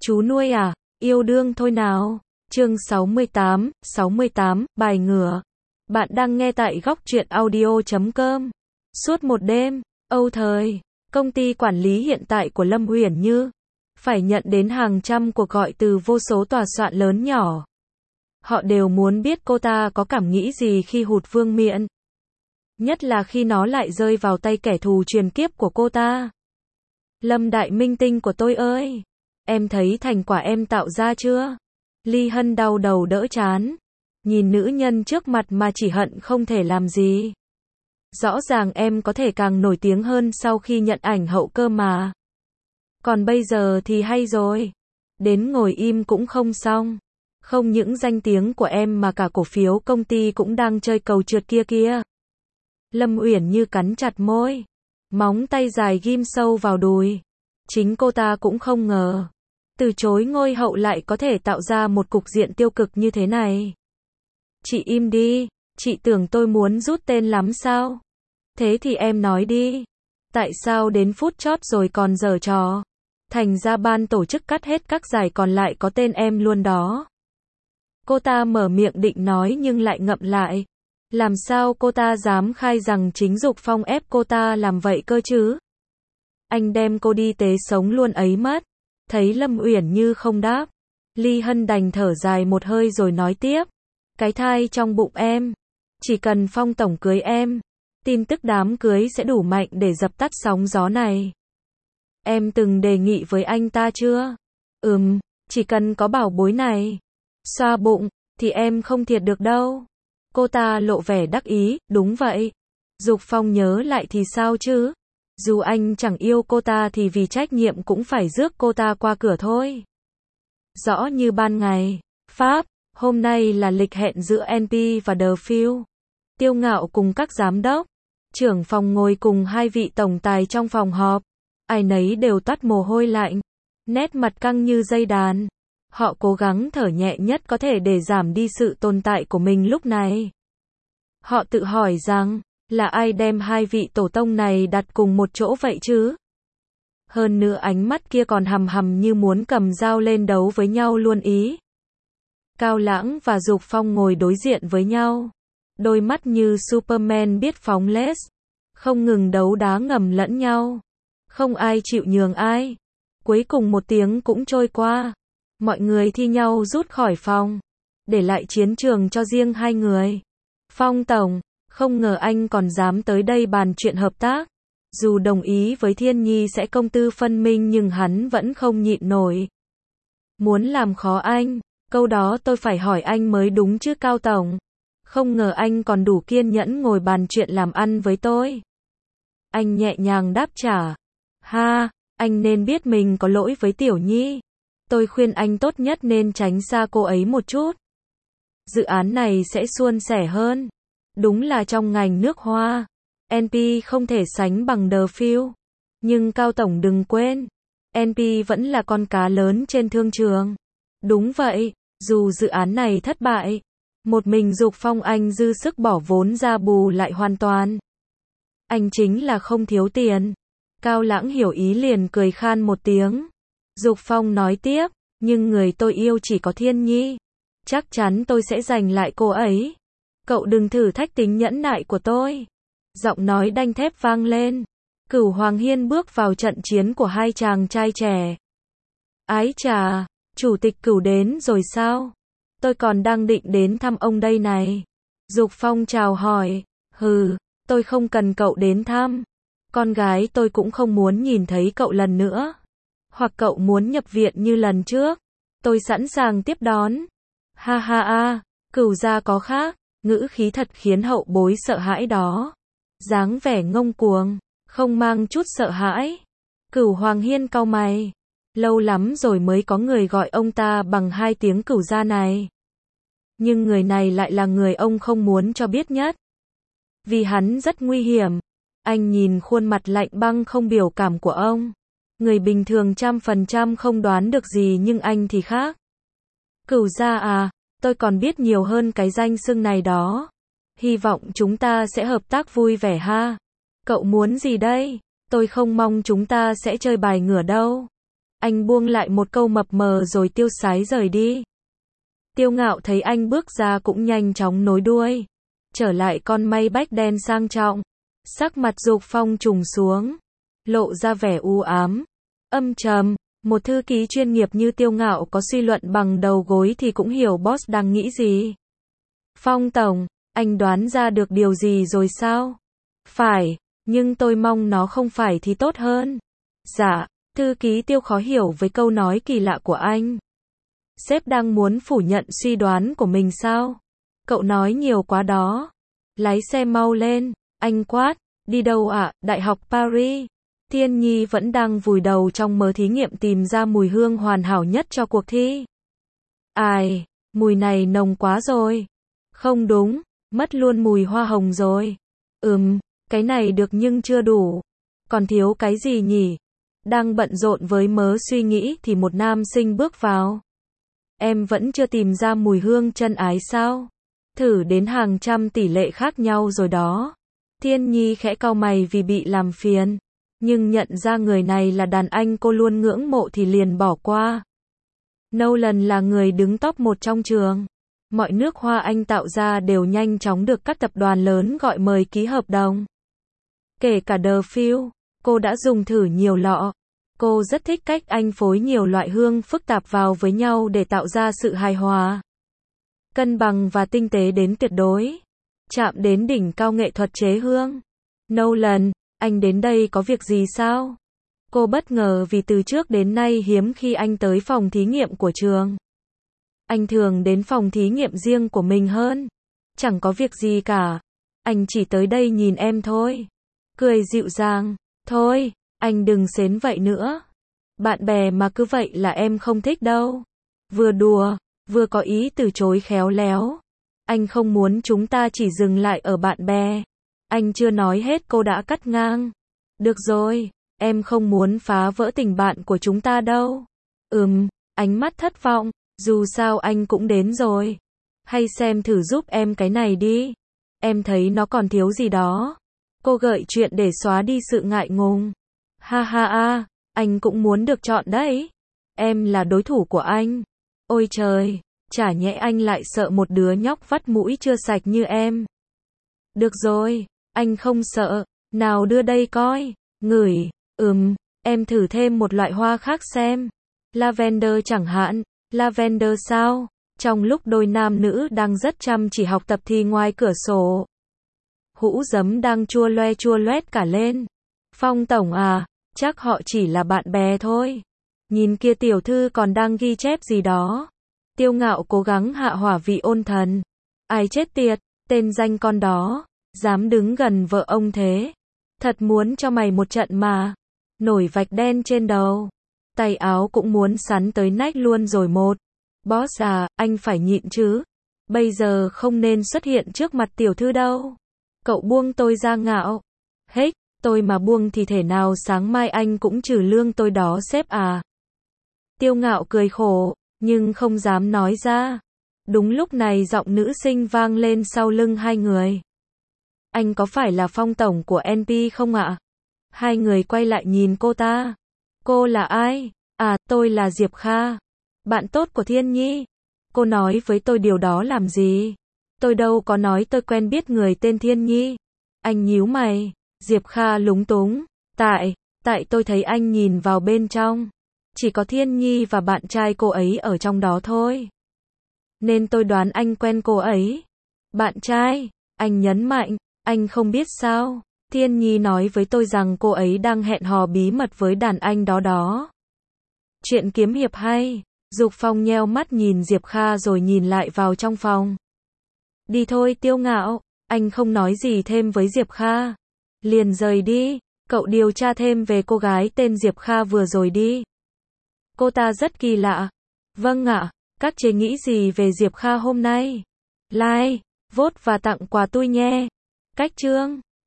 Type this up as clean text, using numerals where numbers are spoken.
Chú nuôi à, yêu đương thôi nào. Chương 68, bài ngửa. Bạn đang nghe tại góc truyện audio.com. Suốt một đêm, Âu Thời, công ty quản lý hiện tại của Lâm Uyển Như, phải nhận đến hàng trăm cuộc gọi từ vô số tòa soạn lớn nhỏ. Họ đều muốn biết cô ta có cảm nghĩ gì khi hụt vương miện. Nhất là khi nó lại rơi vào tay kẻ thù truyền kiếp của cô ta. Lâm đại minh tinh của tôi ơi! Em thấy thành quả em tạo ra chưa? Ly Hân đau đầu đỡ chán. Nhìn nữ nhân trước mặt mà chỉ hận không thể làm gì. Rõ ràng em có thể càng nổi tiếng hơn sau khi nhận ảnh hậu cơ mà. Còn bây giờ thì hay rồi. Đến ngồi im cũng không xong. Không những danh tiếng của em mà cả cổ phiếu công ty cũng đang chơi cầu trượt kia kia. Lâm Uyển Như cắn chặt môi. Móng tay dài ghim sâu vào đùi. Chính cô ta cũng không ngờ. Từ chối ngôi hậu lại có thể tạo ra một cục diện tiêu cực như thế này. Chị im đi, chị tưởng tôi muốn rút tên lắm sao? Thế thì em nói đi. Tại sao đến phút chót rồi còn giở trò? Thành ra ban tổ chức cắt hết các giải còn lại có tên em luôn đó. Cô ta mở miệng định nói nhưng lại ngậm lại. Làm sao cô ta dám khai rằng chính Dục Phong ép cô ta làm vậy cơ chứ? Anh đem cô đi tế sống luôn ấy mất. Thấy Lâm Uyển Như không đáp, Ly Hân đành thở dài một hơi rồi nói tiếp. Cái thai trong bụng em, chỉ cần Phong tổng cưới em, tin tức đám cưới sẽ đủ mạnh để dập tắt sóng gió này. Em từng đề nghị với anh ta chưa? Chỉ cần có bảo bối này, xoa bụng, thì em không thiệt được đâu. Cô ta lộ vẻ đắc ý, đúng vậy. Dục Phong nhớ lại thì sao chứ? Dù anh chẳng yêu cô ta thì vì trách nhiệm cũng phải rước cô ta qua cửa thôi. Rõ như ban ngày. Pháp, hôm nay là lịch hẹn giữa NP và The Field. Tiêu Ngạo cùng các giám đốc, trưởng phòng ngồi cùng hai vị tổng tài trong phòng họp. Ai nấy đều toát mồ hôi lạnh. Nét mặt căng như dây đàn. Họ cố gắng thở nhẹ nhất có thể để giảm đi sự tồn tại của mình lúc này. Họ tự hỏi rằng, là ai đem hai vị tổ tông này đặt cùng một chỗ vậy chứ? Hơn nữa ánh mắt kia còn hằm hằm như muốn cầm dao lên đấu với nhau luôn ý. Cao Lãng và Dục Phong ngồi đối diện với nhau. Đôi mắt như Superman biết phóng laser. Không ngừng đấu đá ngầm lẫn nhau. Không ai chịu nhường ai. Cuối cùng một tiếng cũng trôi qua. Mọi người thi nhau rút khỏi phòng. Để lại chiến trường cho riêng hai người. Phong tổng, không ngờ anh còn dám tới đây bàn chuyện hợp tác. Dù đồng ý với Thiên Nhi sẽ công tư phân minh nhưng hắn vẫn không nhịn nổi. Muốn làm khó anh, câu đó tôi phải hỏi anh mới đúng chứ Cao tổng. Không ngờ anh còn đủ kiên nhẫn ngồi bàn chuyện làm ăn với tôi. Anh nhẹ nhàng đáp trả. Ha, anh nên biết mình có lỗi với Tiểu Nhi. Tôi khuyên anh tốt nhất nên tránh xa cô ấy một chút. Dự án này sẽ suôn sẻ hơn. Đúng là trong ngành nước hoa, NP không thể sánh bằng The Field. Nhưng Cao tổng đừng quên, NP vẫn là con cá lớn trên thương trường. Đúng vậy, dù dự án này thất bại, một mình Dục Phong anh dư sức bỏ vốn ra bù lại hoàn toàn. Anh chính là không thiếu tiền. Cao Lãng hiểu ý liền cười khan một tiếng. Dục Phong nói tiếp, nhưng người tôi yêu chỉ có Thiên Nhi. Chắc chắn tôi sẽ giành lại cô ấy. Cậu đừng thử thách tính nhẫn nại của tôi. Giọng nói đanh thép vang lên. Cửu Hoàng Hiên bước vào trận chiến của hai chàng trai trẻ. Ái chà, chủ tịch Cửu đến rồi sao? Tôi còn đang định đến thăm ông đây này. Dục Phong chào hỏi. Tôi không cần cậu đến thăm. Con gái tôi cũng không muốn nhìn thấy cậu lần nữa. Hoặc cậu muốn nhập viện như lần trước, tôi sẵn sàng tiếp đón. Ha ha ha, Cửu gia có khác. Ngữ khí thật khiến hậu bối sợ hãi đó. Dáng vẻ ngông cuồng, không mang chút sợ hãi. Cửu Hoàng Hiên cau mày. Lâu lắm rồi mới có người gọi ông ta bằng hai tiếng Cửu gia này. Nhưng người này lại là người ông không muốn cho biết nhất. Vì hắn rất nguy hiểm. Anh nhìn khuôn mặt lạnh băng không biểu cảm của ông. Người bình thường 100% không đoán được gì nhưng anh thì khác. Cửu gia à? Tôi còn biết nhiều hơn cái danh xưng này đó. Hy vọng chúng ta sẽ hợp tác vui vẻ ha. Cậu muốn gì đây? Tôi không mong chúng ta sẽ chơi bài ngửa đâu. Anh buông lại một câu mập mờ rồi tiêu sái rời đi. Tiêu Ngạo thấy anh bước ra cũng nhanh chóng nối đuôi. Trở lại con Maybach đen sang trọng. Sắc mặt Dục Phong trùng xuống. Lộ ra vẻ u ám. Âm trầm. Một thư ký chuyên nghiệp như Tiêu Ngạo có suy luận bằng đầu gối thì cũng hiểu boss đang nghĩ gì. Phong tổng, anh đoán ra được điều gì rồi sao? Phải, nhưng tôi mong nó không phải thì tốt hơn. Dạ, thư ký Tiêu khó hiểu với câu nói kỳ lạ của anh. Sếp đang muốn phủ nhận suy đoán của mình sao? Cậu nói nhiều quá đó. Lái xe mau lên, anh quát. Đi đâu ạ? Đại học Paris. Thiên Nhi vẫn đang vùi đầu trong mớ thí nghiệm tìm ra mùi hương hoàn hảo nhất cho cuộc thi. Ai, mùi này nồng quá rồi. Không đúng, mất luôn mùi hoa hồng rồi. Cái này được nhưng chưa đủ. Còn thiếu cái gì nhỉ? Đang bận rộn với mớ suy nghĩ thì một nam sinh bước vào. Em vẫn chưa tìm ra mùi hương chân ái sao? Thử đến hàng trăm tỷ lệ khác nhau rồi đó. Thiên Nhi khẽ cau mày vì bị làm phiền. Nhưng nhận ra người này là đàn anh cô luôn ngưỡng mộ thì liền bỏ qua. Nolan là người đứng top 1 trong trường. Mọi nước hoa anh tạo ra đều nhanh chóng được các tập đoàn lớn gọi mời ký hợp đồng. Kể cả The Field, cô đã dùng thử nhiều lọ. Cô rất thích cách anh phối nhiều loại hương phức tạp vào với nhau để tạo ra sự hài hòa, cân bằng và tinh tế đến tuyệt đối. Chạm đến đỉnh cao nghệ thuật chế hương. Nolan, anh đến đây có việc gì sao? Cô bất ngờ vì từ trước đến nay hiếm khi anh tới phòng thí nghiệm của trường. Anh thường đến phòng thí nghiệm riêng của mình hơn. Chẳng có việc gì cả. Anh chỉ tới đây nhìn em thôi. Cười dịu dàng. Thôi, anh đừng xến vậy nữa. Bạn bè mà cứ vậy là em không thích đâu. Vừa đùa, vừa có ý từ chối khéo léo. Anh không muốn chúng ta chỉ dừng lại ở bạn bè. Anh chưa nói hết cô đã cắt ngang. Được rồi, em không muốn phá vỡ tình bạn của chúng ta đâu. Ánh mắt thất vọng, dù sao anh cũng đến rồi. Hay xem thử giúp em cái này đi. Em thấy nó còn thiếu gì đó. Cô gợi chuyện để xóa đi sự ngại ngùng. Ha ha ha, anh cũng muốn được chọn đấy. Em là đối thủ của anh. Ôi trời, chả nhẽ anh lại sợ một đứa nhóc vắt mũi chưa sạch như em. Được rồi, anh không sợ. Nào đưa đây coi. Ngửi. Em thử thêm một loại hoa khác xem. Lavender chẳng hạn. Lavender sao? Trong lúc đôi nam nữ đang rất chăm chỉ học tập thì ngoài cửa sổ, hũ giấm đang chua loét cả lên. Phong tổng à, chắc họ chỉ là bạn bè thôi. Nhìn kia tiểu thư còn đang ghi chép gì đó. Tiêu Ngạo cố gắng hạ hỏa vị ôn thần. Ai chết tiệt, tên danh con đó, dám đứng gần vợ ông thế. Thật muốn cho mày một trận mà. Nổi vạch đen trên đầu. Tay áo cũng muốn sắn tới nách luôn rồi một. Boss à, anh phải nhịn chứ. Bây giờ không nên xuất hiện trước mặt tiểu thư đâu. Cậu buông tôi ra Ngạo. Hết, tôi mà buông thì thể nào sáng mai anh cũng trừ lương tôi đó sếp à. Tiêu Ngạo cười khổ, nhưng không dám nói ra. Đúng lúc này giọng nữ sinh vang lên sau lưng hai người. Anh có phải là Phong tổng của NP không ạ? Hai người quay lại nhìn cô ta. Cô là ai? À, tôi là Diệp Kha. Bạn tốt của Thiên Nhi. Cô nói với tôi điều đó làm gì? Tôi đâu có nói tôi quen biết người tên Thiên Nhi. Anh nhíu mày. Diệp Kha lúng túng. Tại tôi thấy anh nhìn vào bên trong. Chỉ có Thiên Nhi và bạn trai cô ấy ở trong đó thôi. Nên tôi đoán anh quen cô ấy. Bạn trai? Anh nhấn mạnh. Anh không biết sao? Thiên Nhi nói với tôi rằng cô ấy đang hẹn hò bí mật với đàn anh đó. Chuyện kiếm hiệp hay. Dục Phong nheo mắt nhìn Diệp Kha rồi nhìn lại vào trong phòng. Đi thôi Tiêu Ngạo. Anh không nói gì thêm với Diệp Kha. Liền rời đi. Cậu điều tra thêm về cô gái tên Diệp Kha vừa rồi đi. Cô ta rất kỳ lạ. Vâng ạ. Các chế nghĩ gì về Diệp Kha hôm nay? Like, vote và tặng quà tôi nhé. Cách chương